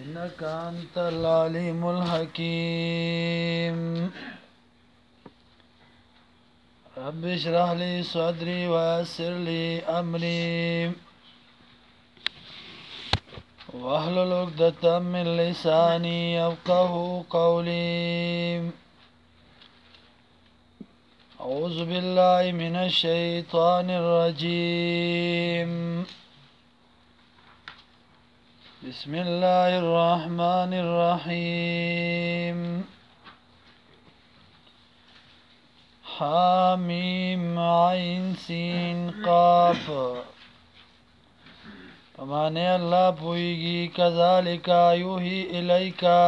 إنك أنت العليم الحكيم رب اشرح لي صدري ويسر لي أمري واحلل عقدة من لساني يفقه قولي أعوذ بالله من الشيطان الرجيم بسم الله الرحمن الرحيم حامیم عین سین قاف پمانے اللہ پوئیگی کذالک یوحی الیکا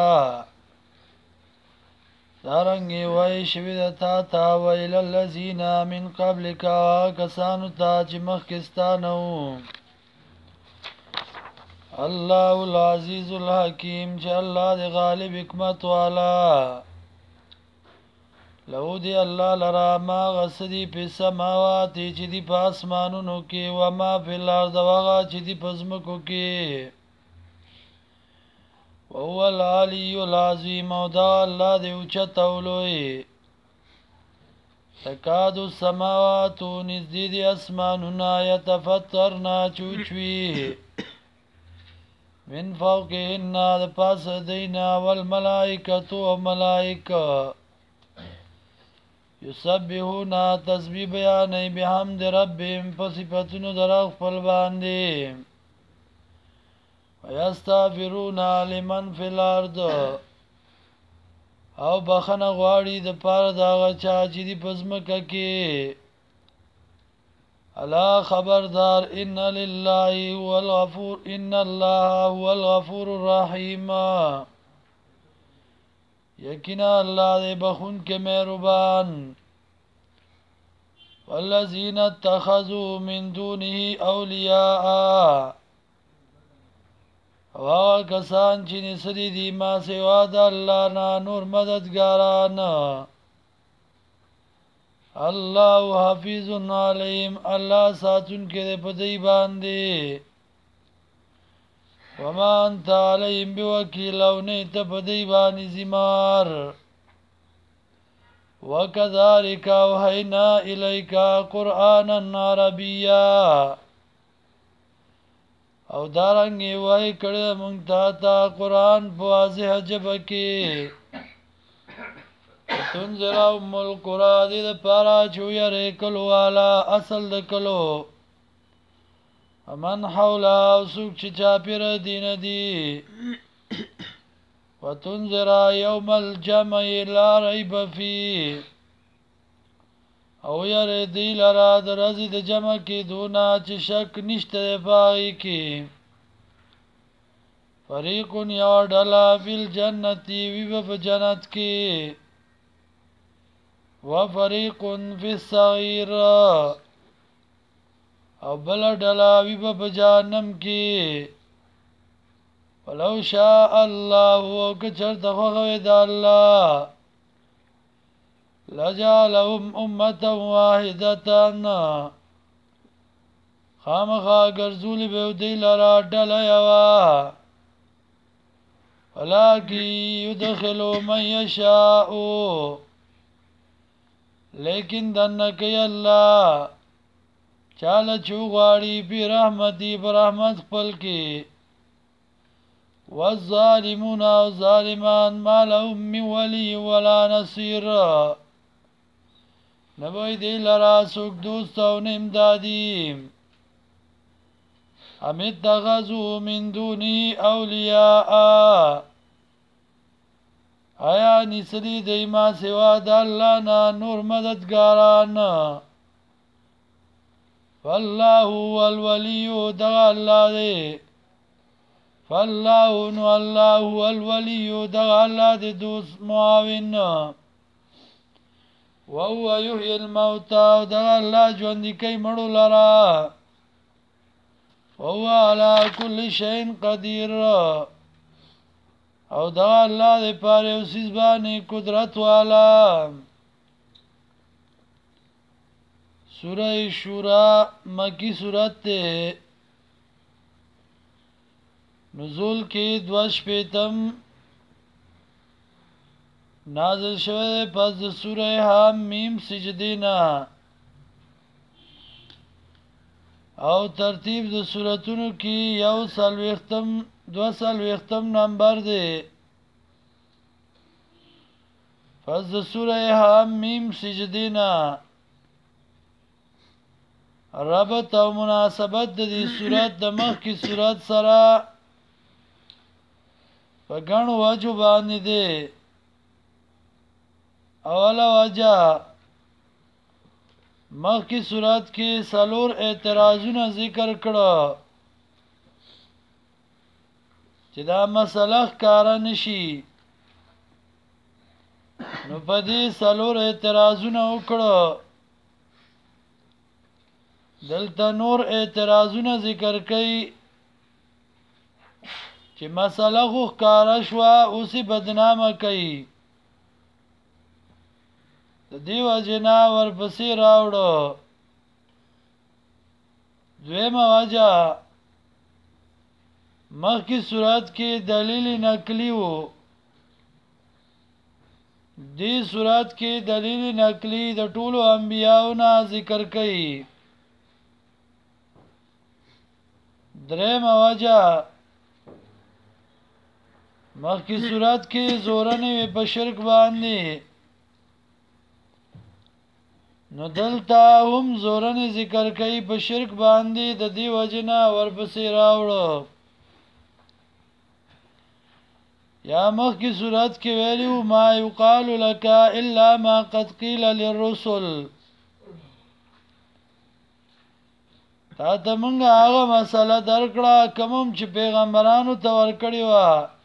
دارنگی وی شویدتا تا ویل اللذین من قبلکا کسانو تا چی مخکستانو اللہ العزیز الحکیم چی اللہ دی غالب حکمت والا لو دی اللہ لرا ما غصدی پی سماواتی چی دی پاسمانونو کی وما پی الارد وغا چی دی پزمکو کی وهو العلی العظیم او دا اللہ دی اوچت اولوی تکادو السماواتو نزدی دی اسمانونا یتفترنا چوچوی من فوقهن دا پاس دینا والملائکتو و ملائکہ یسبحونا تسبیح بیانی بحمد ربهم پسفتنو در اغفل باندی ویستغفرونا لمن فی الارض او بخن غواړي د پاره دا غچا چې دی پزمکه کې الا خبردار ان لله هو الغفور ان الله هو الغفور الرحیم یقینا الله دې بخون کې مهربان والذین اتخذوا من دونه اولیاء او کسان چې نسری دی ما سوا د الله نه نور مددګاران الله حافظ علیم الله ساتون کې په دی باندې وما انت علیم بوکیل او نه ته په دی باندې زمار وکذالک اوحینا الیک قرآنا عربیا او دارنگی وحی کړه مونږ ته قرآن په واضح ژبه کې تنذر ام القرى دې لپاره چې ویری کلو والا اصل د کلو امن حوله او څوک چې چاپېر دین دي وتنذر یوم الجمع لا ریب فیه او یری دی لرا د ورځې د جمع کې دونه چې شک نشته پای کې فریق یو ډله فی الجنت وی په جنت کې و فریق فی السعیر او بل ډله وی په جهنم کې ولو شاء الله وکچرته خو د الله لجعلهم امه واحده خامخا ګرځول به دی لرا ډله یوا ولکن يدخل من يشاء لیکن دنکی الله چاله چوغاړي په رحمتي پر رحمت خپل کې والظالمون او ظالمان ما لهم من ولي ولا نصير نبوی دی لرا سوک دوست او نمدادی ام اتخذوا من دونی اولیاء آیا نسلی دی ما سوا د الله نه نور مددګاران فالله هو الولی دغ الله دی فالله نو الله هو الولی دغ الله دی دوست معاون وهو يحيي الموتى دغ الله ژوند کوي مړو لرا وهو على كل شيء قدير او دغ الله دې پاره او سیس باندې قدرت والا سورہ شورا مکی سورت تے نزول کې 2 نازل شوه پس د سوره حمیم سجدینا او ترتیب د سوراتونو کې 2 نمبر دی پس د سوره حمیم سجدینا ربط او مناسبت د دې سورات د مخ کی سورات سره په ګڼو وجو باندې دی اوله وجه مخ کی سورات کې 4 اعتراضونه ذکر کړه چې دا مسله ښکارا نشي نو په دې 4 اعتراضونه وکړه دلته نور اعتراضونه ذکر کړي چې مسله خو ښکارا شوه اوسې بدنامه کوي د دیو جنا ورپسې راوړو دویمه وجه مخکې صورت کې دلیل نقلی وو دې صورت کې دلیل نقلی د ټولو انبیاءونو ذکر کړي درېمه وجه مخکې صورت کې زورنه په شرک باندې نو دلته هم زورن ذکر کوي په شرک باندې د دې وجنه ورپسې راوړو یا مخکې صورت کې ویلو ما یقال لك الا ما قد قيل للرسل تا ته موږ هغه مسله درکړه کوم چې پیغمبرانو ته ورکړی و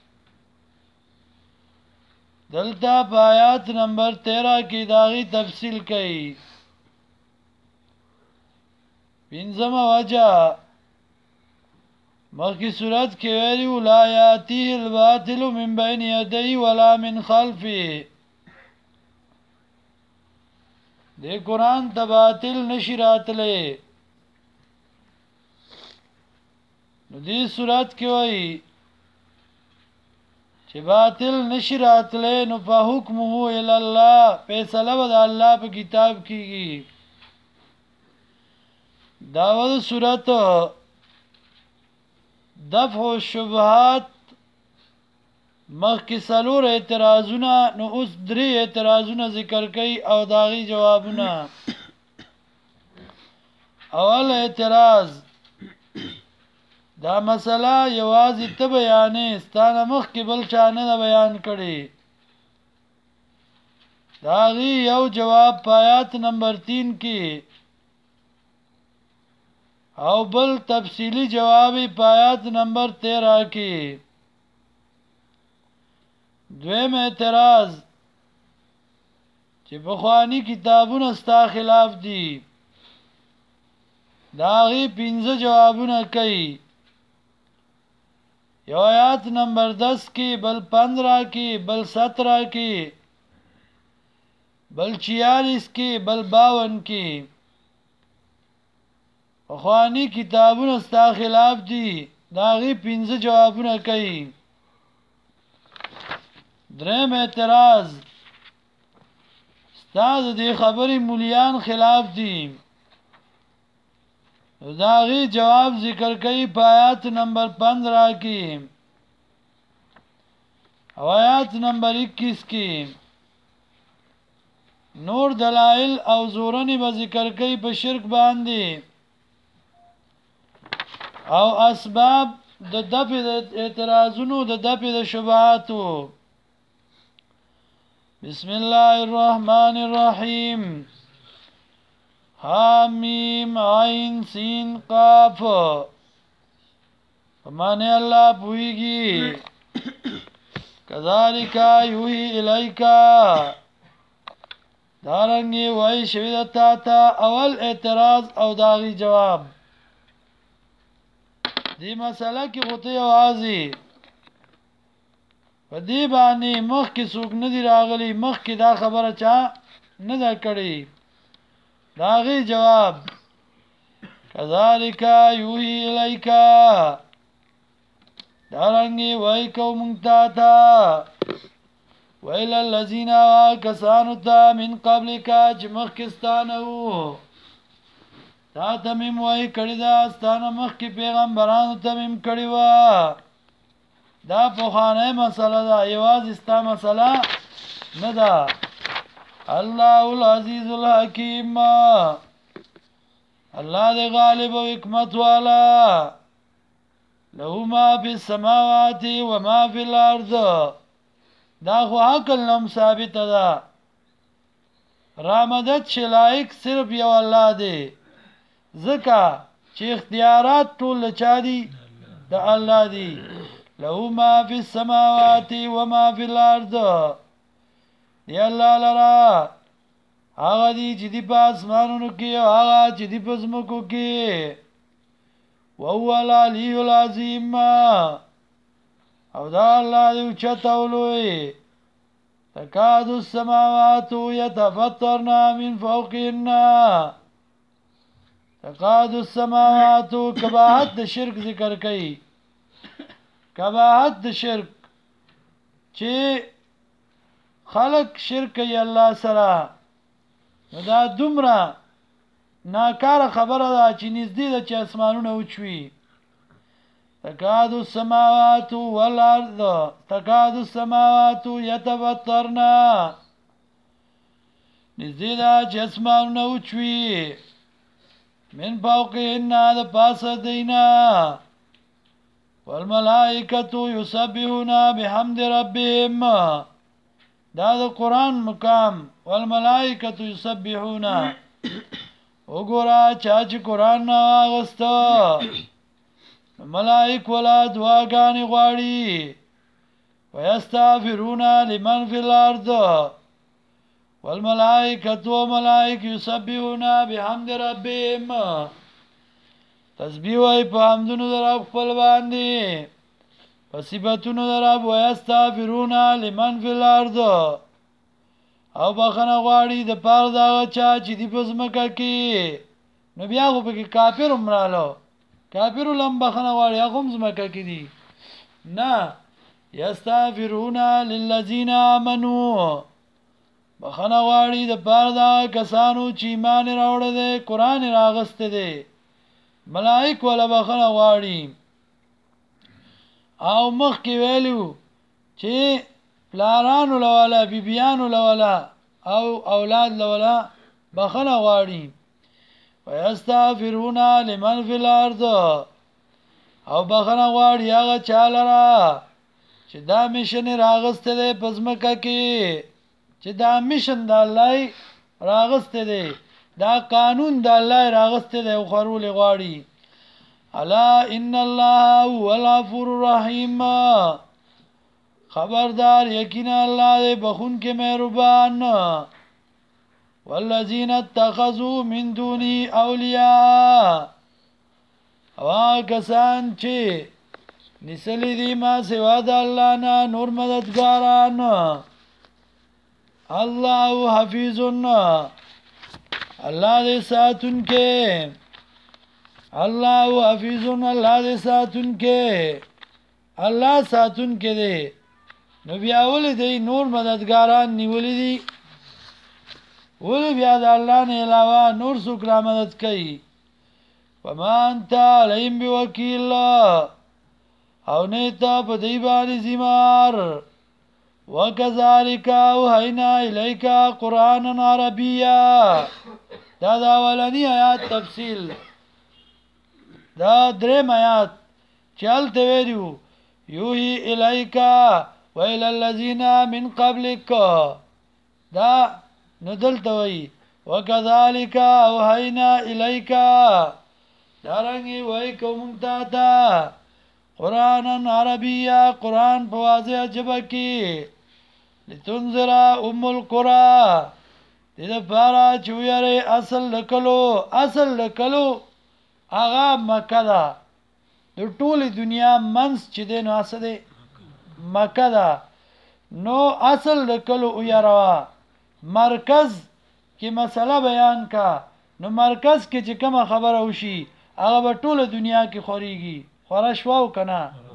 دلته په آیات نمبر 13 کې داغي تفصیل کړي پنځمه وجه مخکې صورت کې ویلو لا یاتیه الباطل من بین یدیه ولا من خلفه د قرآن د باطل نشی راتلې نو دې صورت کې وایي چې باطل نشی راتلې نو په حکمه الی الله فیصله به د الله په کتاب کېږي داود صورت دفع الشبهات مخکې 4 اعتراضونه نو اوس 3 اعتراضونه ذکر کړي او داغي جوابونه اول اعتراض دا مسله یوازې ته بیانې ستانه مخکې بل چا نه بیان کړي داغي یو جواب پایات نمبر 3 کې او بل تفصیلی جوابی پایات نمبر 13 کی دویم اعتراض چې بخوانی کتابونه ستا خلاف دي داغي 15 جوابونه کوي یو آیات نمبر 10 کی بل 15 کی بل 17 کی بل 46 کی بل 52 کی اخوانی کتابونه ستا خلاف دي داغي 15 جوابونه کوي دریم اعتراض ستا دې خبرې مولیان خلاف دي داغي جواب ذکر کوي په آیات نمبر 15 کې او آیات نمبر 21 کې نور دلائل او زورنی به ذکر کوي په شرک باندې او اسباب د دفع د اعتراضونو د دفع د شبهاتو بسم الله الرحمن الرحیم حامیم عین سین قاف فمانه الله پویږي کذالک یوحی الیکا دارنګي وای شوی دتا تا اول اعتراض او داغي جواب دی مسله کې غوته اوازي په دې باندې مخ کې څوک نه دی راغلی مخ کې دا خبره چا نه دا کړی داغي جواب کذالک یوحی الیکا دارنگی وی کو منگتا تا ویل اللذین کسانو تا من قبل کا چمخ کستانو تا تمیم وی کڑی دا استانا مخ کی پیغمبرانو تمیم کڑی وا دا پوخانه مسئله دا یواز استا مسئله ندا اللہ العزیز الحکیم اللہ دے غالب و حکمت والا له ما فی السماوات و ما فی الارض دا خو عقل نم ثابت دا رامدد شلائق صرف یو اللہ دے ذکا چې اختیارات ټول چا دي د الله دي له ما فی السماوات و ما فی الارض دی الله لرا هغه دي چې دی په اسمانونو کې او هغه چې دی په ځمکو کې وهو العلی العظیم او دا الله دی چتولوي تکاد السماوات يتفطرن من فوقهن تقاد السماوات کباحت د شرک ذکر کئی کباحت د شرک چې خلق شرک ی الله سره دا دومره ناکاره خبره ده چې نږدې ده چې اسمانونه وچوي تقاد السماوات والارض تقاد السماوات يتفطرن نږدې ده چې اسمانونه وچوي من فوقهن دا پاس دینا والملائکة یسبحون بحمد ربهم دا قرآن مقام والملائکة یسبحون وګورا چاچ قرآن آغستا ملائک ولا دعاګانې غواړي ويستغفرون لمن في الارض والملائکة وملائک یسبحون بحمد ربهم تسبیح وای په حمدونو در رب خپل باندې په صفاتونو در رب ويستغفرون لمن فی الارض او بخنه غواړي د پاره دا چا چې دی په ځمکه کې نو بیا خو په کافر عمرالو کافر لم بخنه غواړي هغه هم ځمکه کې دي نه یستغفرون للذین آمنوا بخنه غواړي د پاره دا کسانو چې ایمان راوړل دي قران راغسته دي ملائک ولا بخنه غواړي او مخ کې ویلو چې پلارانو لولا بیبیانو لولا او اولاد لولا بخنه غواړي ويستغفرون لمن في الارض او بخنه غواړي هغه چالره چې دا میشن راغسته دي پزمکه کې چې دا میشن د الله راغسته دي دا قانون د الله راغسته دي او خرول غواړي الا ان الله هو الغفور الرحیم خبردار یقینا الله دې بخون کې مهربان والذین اتخذوا من دوني اولیاء او کسان چې نسلی دی ما سوا د الله نه نور مددګاران الله حفیظنا الله دې ساتون کې الله حفیظنا الله دې ساتون کې الله ساتون کې دی نو بیا ولې دی نور مددګاران نیولې دي ولې بیا د الله نه علاوه نور څوک را مدد کوي وما انت عليهم بوکیل او نه ته په دی باندې زمار وکذالک اوحینا الیک قرانا عربیا دا ولنی آیات تفصیل دا دریم آیات چلته ویلو یوهی الیک ویل الذین من قبلک دا ندلته وی وکذالک اوحینا الیک دارنګي وای کوم تا قرآن عربیہ قرآن په واضح ژبه کې لتنذر القرى دې لپاره چې ویری اصل لکلو هغه مکه ده د ټوله دنیا منځ چې دین واسده مکه ده نو اصل لکلو ویروا مرکز کې مسله بیان کا نو مرکز کې چې کومه خبره وشي هغه په ټوله دنیا کې خوريږي خورا شواو کنه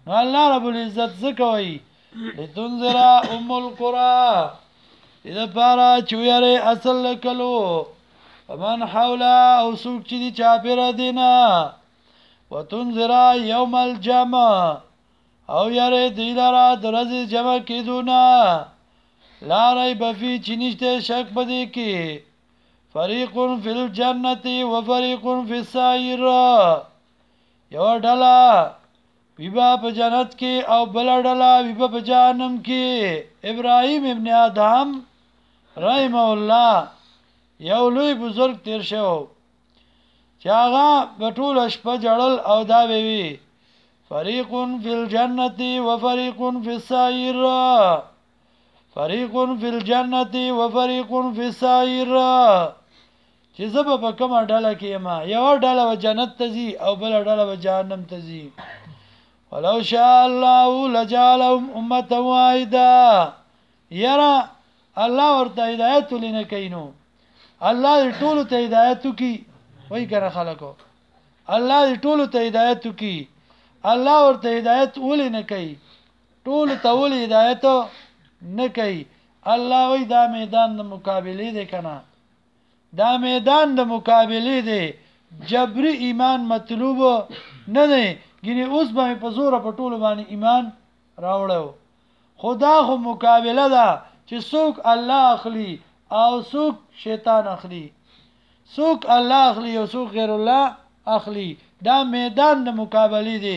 الله رب العزت زکوي لتنذر القرى اذا پارا چویره اصل کلو ومن حولا او سوک چی دی چاپیر دینا وتنذر یوم الجمع او یاره دیلارا درز جمع کی دونا لا ریب فی چنشته شک بدی کی فریق فی الجنت و فریق فی السعیر یو ډلا ویبا په جنت کې او بل ډلا ویبا په جهنم کې ابراهیم ابن ادهم رحم الله یو لوی بزرگ تیر شو چې هغه بټول شپه جړل او دا وی فریق فی الجنت و فریق فی السعیر فریق فی الجنت و فریق فی السعیر چې زب په کومه ډله کې ما یو ډله و جنت ته ځي او بل ډله و جهنم ته ځي ولو شاء الله لجعلهم امه واحده یرا الله ورته هدایت لنه کینو الله ټول ته هدایت کی وای کنه خلکو الله ټول ته هدایت کی الله ورته هدایت ولې نه کوي ټول ته ولې هدایت نه کوي الله وای دا میدان د مقابله دی کنه دا میدان د مقابله دی جبری ایمان مطلوب نه دی ګینه اوس به په زور په ټول باندې ایمان راوړو خدا خو مقابله ده چې څوک الله اخلي او څوک شیطان اخلي څوک الله اخلي او څوک غیر الله اخلي دا میدان د مقابله دی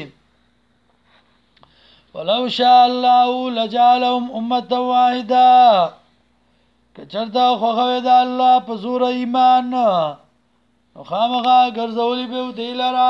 ولو شاء الله لجعلهم امه واحده کچرتا خو خو د الله په زور ایمان نو خامغه ګرځولې به دی لرا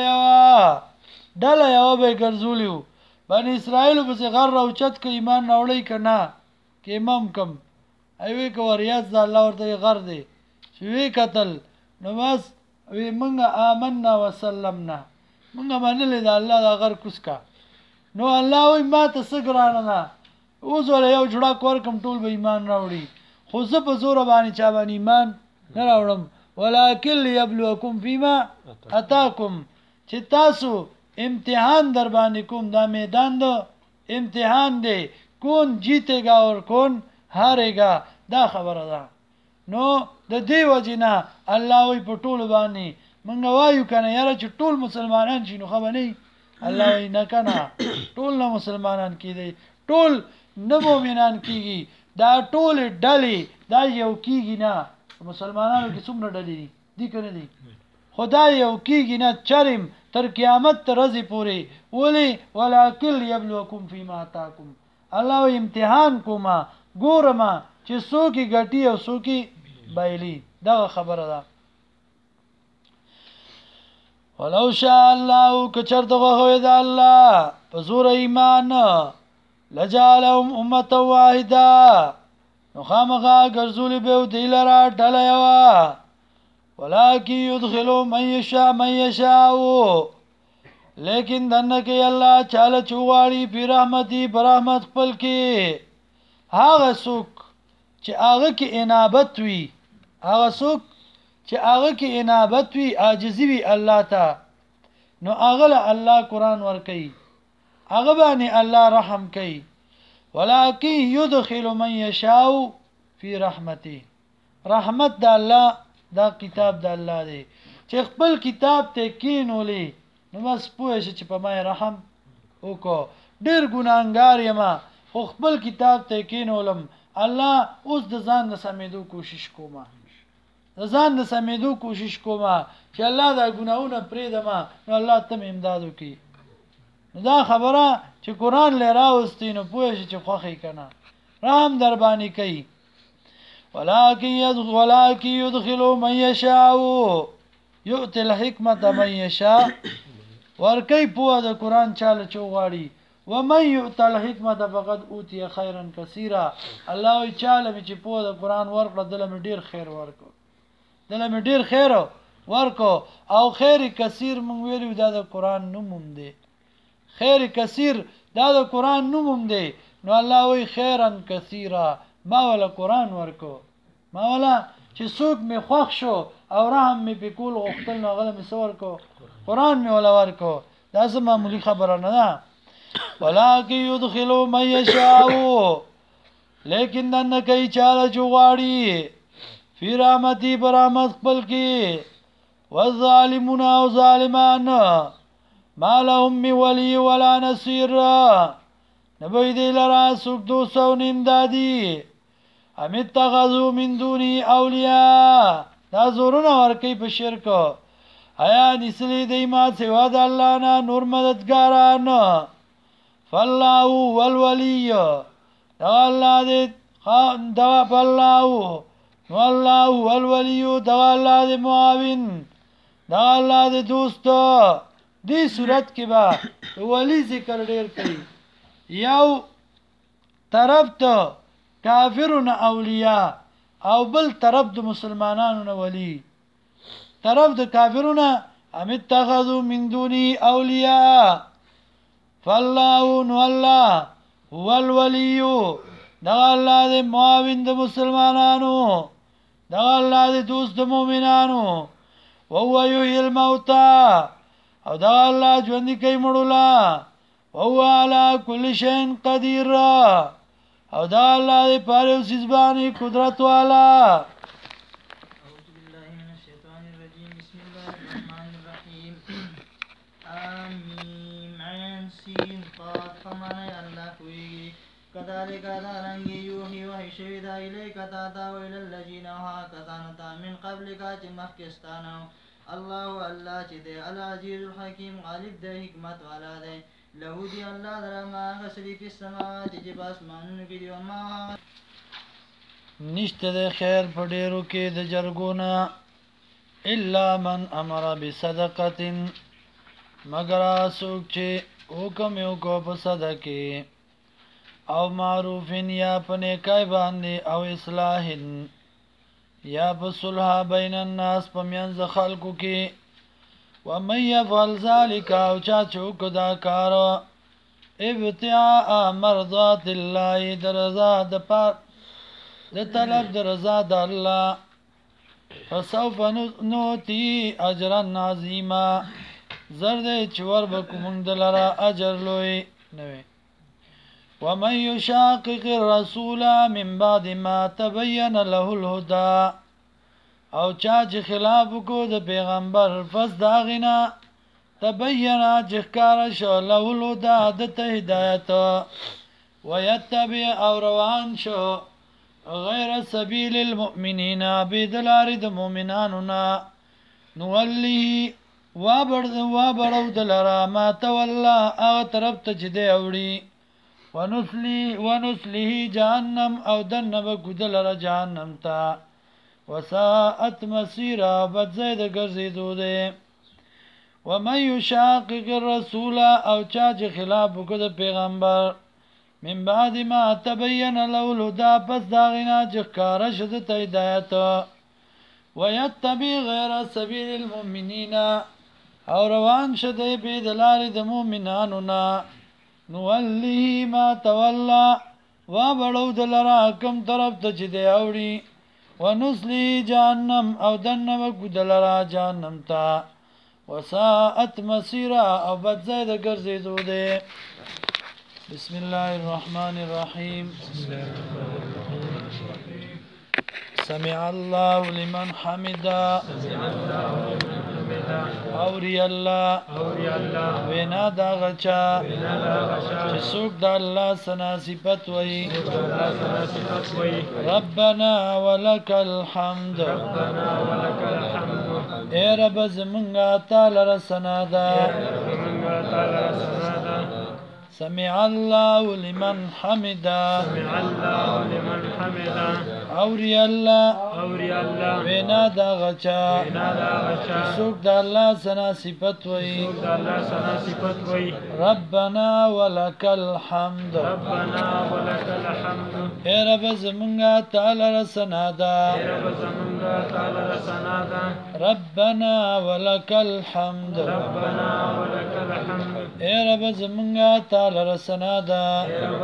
ډله یو به ګرځولیو بنی اسرائیل په غر او چت کې ایمان راوړی کنا کې امام کم ایوي کو ریاض الله ورته غر دی چې وی قتل نو بس وی مونږه آمنا وسلمنا مونږه منل د الله د غر کوسکا نو الله وی ما ته سګرانه نه اوس ول یو جوړه کور کم ټول به ایمان راوړي خو زه په زور باندې چا باندې ایمان نه راوړم ولکن یبلوکم فیما اتاکم چې تاسو امتحان در باندې کوم دا میدان دو امتحان دی کون جیتےگا اور کون هارےگا دا خبره ده نو د دې وجینا الله وی په ټول باندې مونږ وایو کنه یاره چې ټول مسلمانان شي نو خبر نه الله وی نه کنه ټول نه مسلمانان کیږي ټول نه مؤمنان کیږي دا ټول ډلې دا یو کیږي نه مسلمانانو کې څومره ډلې دي کنه دي خدای یو کیږي نه چرم تر قیامت تر ورځې پورې ولی ولکل یبلوکم فیما اتاکم الله امتحان کوما ګورما چې څوک غټي او څوک بایلی دا خبره ده ولو شاء الله کچرته غو د الله په زور ایمان لجعلهم امه واحده نو خامغه ګرځولې به دی لرا ډله یوا ولکن يدخلوا من يشاء لیکن دنه کې الله چاله چوغاړي په رحمتي برحمت خپل کې هغه څوک چې هغه کې انابت وي هغه څوک چې هغه کې انابت وي عاجزي وي الله ته نو هغه له الله قران ور کوي هغه باندې الله رحم کوي ولکن يدخل من يشاء في رحمته رحمت د الله دا کتاب د الله دی چې خپل کتاب ته کینولې نو بس پوه شي چې په ما رحم وکړو ډېر ګناهګار یم خو خپل کتاب ته کینولم الله اوس د ځان د سمېدو کوشش کوم د ځان د سمېدو کوشش کوم چې الله دا ګناهونه پرېږدم نو الله ته امداد وکړي دا خبره چې قران لراوستي نو پوه شي چې خوخی کنه رحم در باندې کوي ولكن يدخل من يشاء يؤتي الحكمه من يشاء ورکی په د قران چاله چوغاړي ومن يؤت الحكمه فقد اوتي خيرا كثيرا الله چاله چې په د قران ورکړه دلته ډیر خیر ورکو دلته ډیر خیر ورکو او خیر کثیر مونږ ویلو د قران نوم دی خیر کثیر دا د قران نوم دی نو الله وی خیرا کثیرا ما ولا قران ورکو ما ولا چې څوک می خوښ شو او رحم می په کول غختل نه غل می سور کو قران می ولا ورکو دا زما معمولی خبره نه ده ولكن يدخل من يشاء لیکن دن کوي چاله چغواړي فی رحمتی برحمت خپل کی والظالمون او ظالمان ما لهم من ولی ولا نصير نبوی دی لرا سوک دوستو نیمدادی ام اتخذو من دونی اولیاء دا زورونه ورکی په شرک آیا نسلی دی ما سوا د الله نه نور مددګاران فالله والولی دا الله دی دا فالله والله والولی دا الله دی معاون دا الله دی دوست دی صورت کې با ولی ذکر ډیر کوي یو طرف ته کافرون اولیاء او بل طرف د مسلمانانو ولی طرف د کافرون ام اتخذوا من دوني اولیاء فالله والله هو الولي دا الله دې معاون د مسلمانانو دا الله دې دوست د مؤمنانو وهو يحيي الموتى او دا الله ژوند کوي مړولا وهو على كل شيء قدير او دا الله دې پاره اوس باندې قدرت والا أعوذ بالله من الشيطان الرجيم بسم الله الرحمن الرحيم آمين عين سين قاف فمعنى الله کوي كذلك دارنگي يوحي وحي شويدا إليك تاتا وإلى الذين هاكتانتا من قبلك مخكستانو الله چې دی العزیز الحکیم غالب د حکمت والا دی له دی الله درما غسلی فی السماوات چې په اسمانونو کې دی او ما نشته د خیر په ډیرو کې د جرګونه الا من امر بصدقه مگر څوک چې حکم یو کو په صدقه او معروفین یا په نیکای باندې او اصلاح یا په صلح بین الناس په منځ خلکو کې ومن يفعل ذلك او چا چوک دا کار ابتعاء مرضات الله درزا د پات د طلب درزا د الله فسوف نوتی اجرا عظیما زرد چور بکوم دلرا اجر لوی نوی ومن يشاقق الرسول من بعد ما تبين له الهدى او چا چې خلاف کو د پیغمبر پس داغینا تبین جکار شو له الهدى د هدایت ويتبع او روان شو غیر سبیل المؤمنین بدلار د مؤمنانو نولی وابړو دلرا ما تولا او طرف ته چې دی اوړي ونسله جهنم او دنب گدل را جهنم تا وساعت مسیرا بد زید گرزیدو دے ومن یشاقق الرسول او چاچ خلاف کد پیغمبر من بعد ما تبین له الهدى پس داغینا جخکار شد تهدایت ویتبی غیر سبیل المؤمنین او روان شده بیدلار د مؤمنانو نولی ما تولا وابړو دلرا کم طرف ته چې دی اوړي ونسلی جهنم او دنم ګدلرا جهنم تا وساعت مسیرا او بد زید ګرځیدو دی بسم الله الرحمن الرحیم سمع الله لمن حمدا اوری الله وینا دا غچا چې څوک د الله سنا صفت وای ربنا ولک الحمد اے رب زمونږه تعالی رسنا ده سمع الله لمن حمدا اوری الله وینا دا غچا سوک دا الله سنا صفت وی ربنا ولک الحمد اے رب زمونږه تعالی رسنا ده ربنا ولک الحمد اے رب زمونږه تعالی رسنا ده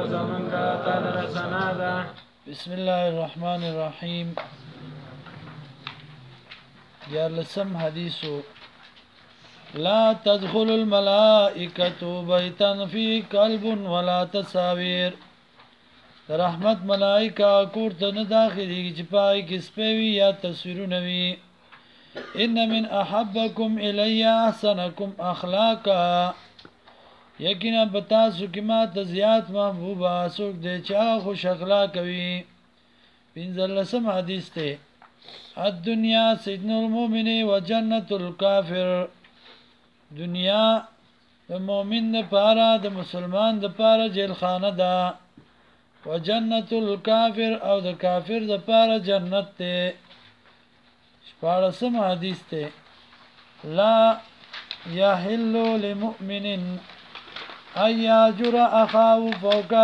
بسم الله الرحمن الرحیم دیار لسم حدیثو لا تدخل الملائکة بیتن فی کلب ولا تصاویر رحمت ملائکه کور ته نه داخلي چې پای کې سپوي یا تصویرونه وي ان من احبکم الی احسنکم اخلاقا یقینا بتاسو کې ما ته زیات محبوبه څوک دی چې خوش اخلاق وي پنځلسم حدیث ته الدنیا سجن المؤمن وجنة الكافر دنیا د مؤمن لپاره د مسلمان لپاره جیل خانه ده وجنة الكافر او د کافر لپاره جنت ته شپاړسم حدیث ته لا يحل لمؤمن ان يهجر اخاه فوق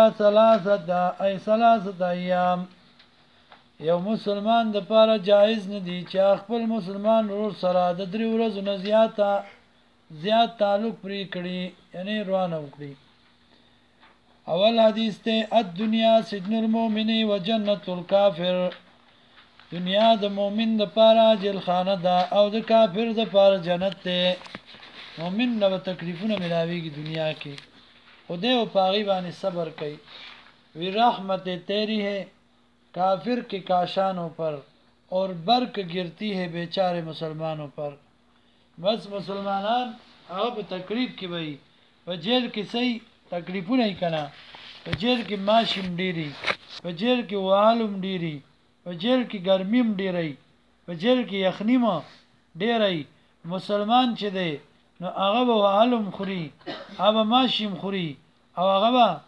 ثلاثه ایام یو مسلمان د پاره جایز نه دی چې خپل مسلمان ورور سره د 3 ورځې نه زیات تعلق پرې کړي یعنی روانه وکړي اول حدیث ته الدنیا سجن المؤمن وجنة الكافر دنیا د مؤمن د پاره جیل خانه ده او د کافر د پاره جنت ته مؤمن نو تکلیفونه ملاويږي دنیا کې خدای او پاغي باندې صبر کوي وی رحمت تیری ہے کافر کے کاشانوں پر اور برق گرتی ہے بیچارے مسلمانوں پر بس مسلمانان هغه تکلیف کې وي په جیل کې صحیح تکلیفونه یې کنا په جیل کې ماشم ډيري په جیل کې والم ډيري په جیل کې ګرمیم ډيري په جیل کې یخنیم ډيري مسلمان چې دی نو هغه به والم خوري هغه ماشم خوري او هغه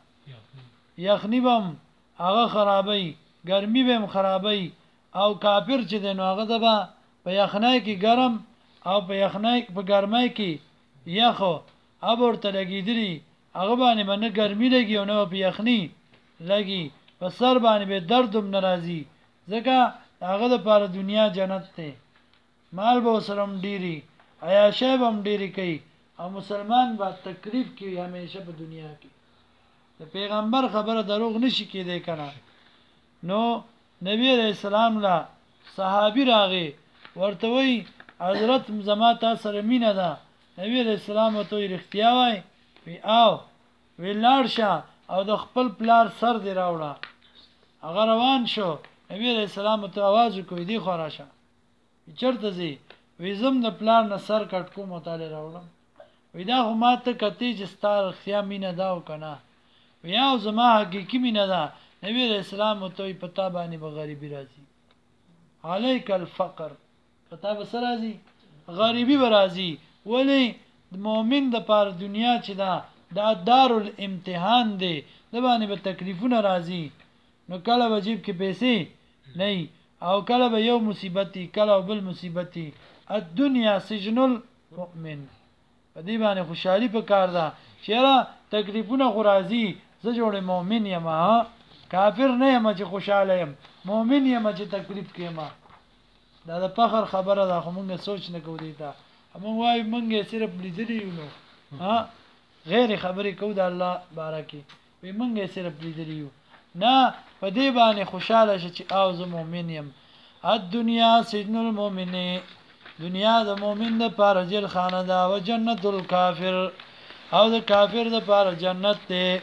یخنیبم هغه خرابي ګرمي به خرابي او کافر چې دی نو هغه دبا په یخنای کې ګرم او په یخنای په ګرمای کې یخو ابور ته لګیدلی هغه باندې باندې ګرمي لګي او نو په یخنی لګي په سر باندې به دردم ناراضي ځکه هغه د پاره دنیا جنت ته مال به سرم ډيري عیاشه به ډيري کوي او مسلمان با تکلیف کوي همیشه په دنیا کې د پیغمبر خبره دروغ نشي کېدای کنه نو نبی علیہ السلام لا صحابي راغي ورته وی حضرت زما تا سره مینه ده نبی علیہ السلام ته رښتیا وای وی او وی لاړ شه او د خپل پلار سر دی راوړه هغه روان شو نبی علیہ السلام ته आवाज کوي دی خو راشه چرته زی وی زم د پلار نه سر کټ کوم تعالی راوړم وی دا خو ماته کتی چې ستار خیا مینه دا وکنه وی او زما حقیقی مینه ده نبی علیہ السلام ته پتا باندې به غریبی راځي علیک الفقر پتا به سره راځي غریبی به راځي ولی مؤمن د پاره دنیا چې دا دارالامتحان دی د باندې به تکلیفونه راځي نو کله وجيب کې پیسې نه او کله به یو مصیبتي کله بل مصیبتي الدنیا سجن المؤمن په دې باندې خوشحالي په کار ده چیرې تکلیفونه خو راځي زه جوړ مؤمن یم کافر نه یم چې خوشاله یم مؤمن یم چې تکلیف کیم دا د فخر خبره ده خو موږ سوچ نه کوو دی تا موږ وای موږ صرف لیدلی یو نو غیر خبرې کو د الله بارکه وي موږ صرف لیدلی یو نه په دې باندې خوشاله شې چې او زه مؤمن یم الدنیا سجن المؤمن دنیا د مؤمن د پاره جیل خانه ده او جنت الکافر او د کافر د پاره جنت ته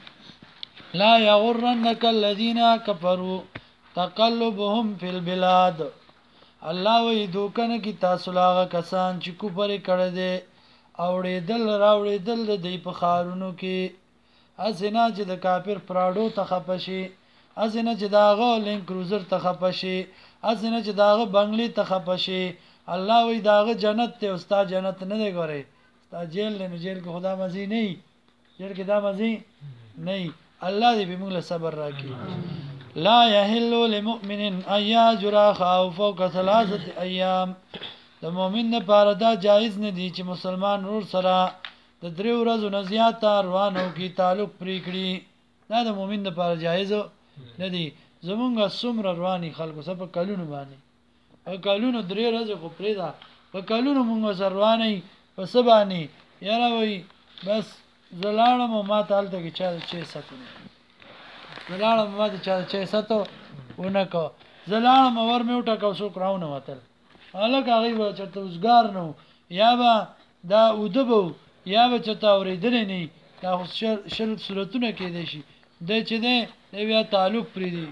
لا یغرنک الذین کفروا تقلبهم فی البلاد الله وی دوکنه کی تاسو لاغه کسان چې کوپر کړه دي اوړېدل راوړېدل د په خارونو کې ازنه چې د کافر پراډو ته خپشي ازنه چې داغه لینک کروزر ته خپشي ازنه چې داغه بنگلي ته خپشي الله وی داغه جنت ته استاد جنت نه دی ګوري استاد جیل نه جیل کې خدا مزي نه جیل کې دا مزي نه الله دې به موږ له صبر راکړي لا يحل لمؤمن ان يهجر اخاه فوق 3 ايام د مؤمن لپاره دا جایز نه دی چې مسلمان ور سره د 3 ورځې نه زیات روانو کې تعلق پرې کړي دا د مؤمن لپاره جایز نه دی زمونږه څومره رواني خلکو سره په کلونو باندې او کلونو 3 ورځې خو پرې دا په کلونو مونږ سره رواني په سبانی یاره وای بس زلاړم ما ته الته کې چا ساتو زلاړم ما ته چا ساتو ونکو زلاړم ور مې وټه کو سو کراونه وتل الګ هغه چرته وزګار نو یا با دا ودبو یا به چته اورېدلې نه دا خو شل صورتونه کېدای شي د چې دی بیا تعلق پرې دی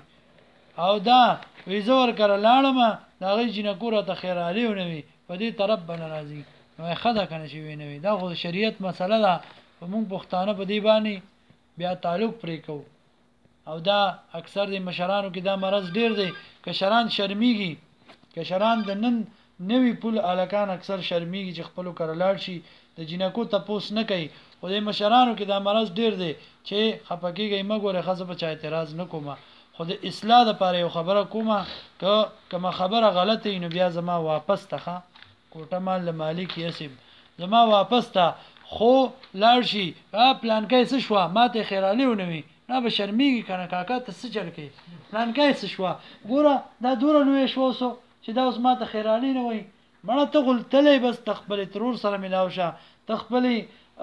او دا ویزه ورکړه لاړم دا غي جنکو را ته خیر علي ونوي په دې طرف بل راځي نو خدا کنه شي وینوي دا خو شریعت مسله ده موږ پښتانه په دې باندې بیا تعلق پرې کوو او دا اکثر د مشرانو کې دا مرض ډیر دی کشران شرمېږي کشران د نن نوی پول الکان اکثر شرمېږي چې خپل کړلاړ شي د جنکو تپوس نه کوي خو د مشرانو کې دا مرض ډیر دی چې خپکیږي مګوره خزه په چا اعتراض نه کومه خو د اصلاح لپاره یو خبره کومه که کومه خبره غلطه نو بیا زما واپس تخه کوټه مال مالک یسم زما واپس ته خو لاړ شي پلان کې څه شو ماته خیرالي ونوي نه به شرمېږي کنه کاکا ته څه چل کې پلان کې څه شو ګوره دا دوره نو شو سو چې دا اوس ماته خیرالي نه وای مړه ته غلطلې بس تخبل ترور سره ملاو شه تخبلې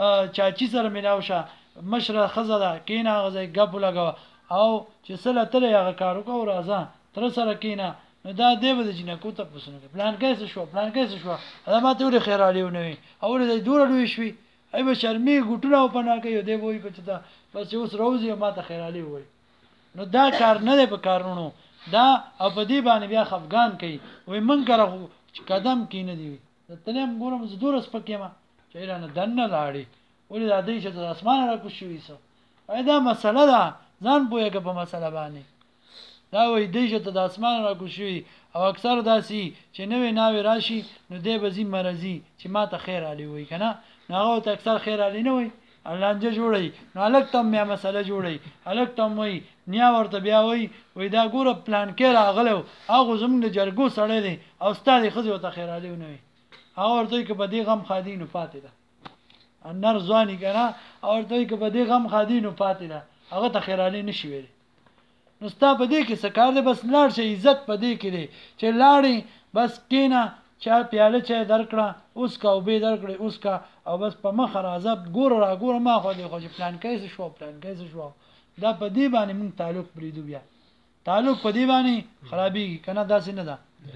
چاچی سره ملاو شه مشره خزره کینا غزي غب لګا او چې سره تلې هغه کارو کو راځه تر سره کینا نو دا دی به جنکو ته پوښتنه پلان کې څه شو پلان کې څه شو دا ماته ور خیرالي ونوي او دې دوره لوي شوي ای به شرمې ګټونه په نه کوي دی وای په چتا بس اوس روزي ماته خیرالي وای نو دا کار نه دی په کارونو دا او په دې باندې بیا خفغان کوي وای من کړه قدم کینې دی ته تلم ګورم زدور سپکېما چیرانه دنه لاړی ولې دا دې چې د اسمان را کوشوي سو دا مسله ده ځان پوهیږي په مسله باندې دا وای دې چې د اسمان را کوشوي او اکثر داسي چې نوې ناوې راشي نو دې بزي مرزي چې ما ته خیر علي وای کنه ناغه ته اکثر خیر علي نه وای الله جوړي نو الګ تم میا مسله جوړي الګ تم وای نیا ورته بیا وای دا ګوره پلان کې راغلو هغه زموږ د جرګو سړی دی او استاد خزي ته خیر علي ونوي هغه ورته کې په دې غم خادینو پاتې ده انر ځواني کنه او ورته کې په دې غم خادینو پاتې ده هغه ته خیر علي نشي ویل نو ستا په دې کې سکار دی بس لاړ شي عزت په دې کې دی چې لاړې بس کینا چا پیاله چا درکړه اوس کا او به درکړه اوس کا او بس په مخ راځه ګور را ګور ما خو دې خو پلان کیسه شو پلان کیسه شو دا په دې باندې مون تعلق بریدو بیا تعلق په دې باندې خرابېږي کنه داسې نه ده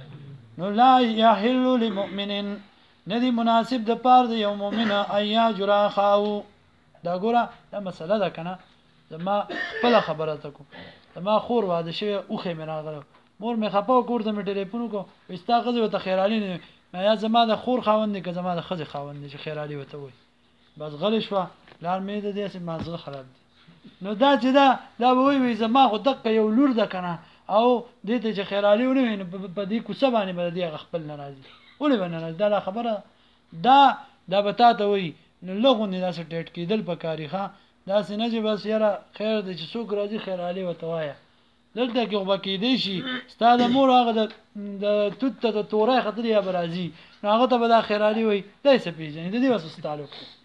نو لا يحل للمؤمن ندی مناسب د پاره د یو مؤمن ایا جرا خاو دا ګوره دا مسله ده کنه زما خپل خبره تکو زما خور واده شوی اوخه مې راغله مور مې خپاو کور ته مې ټلیفون کو وستا غزه ته خیرالي نه ما یا زما د خور خاوند که زما د خزه خاوند چې خیرالي وته وي بس غل شو لار مې د دې سم مازغه خراب دي نو دا چې دا وی زما خو دقه یو لور ده کنه او دې ته چې خیرالي ونه وي په دې کوڅه باندې به دې خپل ناراضي ولې باندې ناراضي دا خبره دا بتا ته وي نو لغونی دا سټیټ کېدل په کاریخه دا سینه چې بس یاره خیر دې چې څوک راځي خیرالي وته وایا دلته کې وبکې دی شي ستاسو مور هغه د توت ته تورې خطر یا برازي نو هغه ته به د خیرالي وي دای څه پیژنې د دې وسه تعلق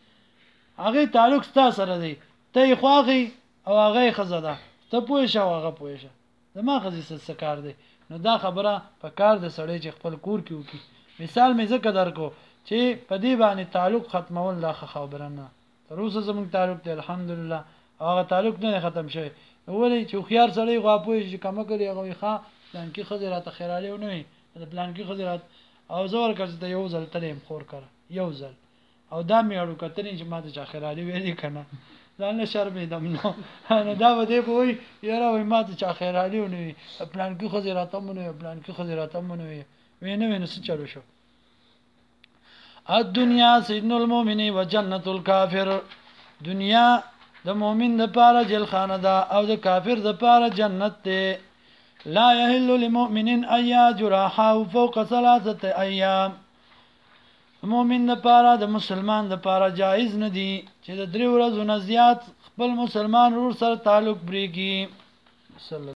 هغه تعلق ستاسو سره دی ته خواغي او هغه خزاده ته پوه شو هغه پوه شو زما خزي څه کار دی نو دا خبره په کار د سړی چې خپل کور کې وکي مثال مې ذکر درکو چې په دې باندې تعلق ختمول دا خبره نه تر اوسه زموږ تعلق دی الحمدلله هغه تعلق نه ختم شوی ولې چې خيار سړی غواپوي چې کومه کوي هغه ښه پلان کې خزرات خیرالي ونه وي د پلان کې خزرات او زور کړه ته یو ځل تلیم خور کړ یو ځل او دا مې اړو کتنې چې ماته چې خیرالي ویلې کنه ځان شرمې دم نو دا ودی وای یاره وای ماته چې خیرالي ونه وي پلان کې خزرات هم ونه پلان کې خزرات هم ونه وي وینه څه چلو شو الدنيا سجن المؤمن وجنة الكافر دنیا د مؤمن د پاره جل خانه ده او د کافر د پاره جنت ده لا يحل للمؤمن ان يجرح فوق 3 ايام مؤمن د پاره د مسلمان د پاره جایز نه دي چې د 3 ورځې نه زیات خپل مسلمان ور سره تعلق بریږي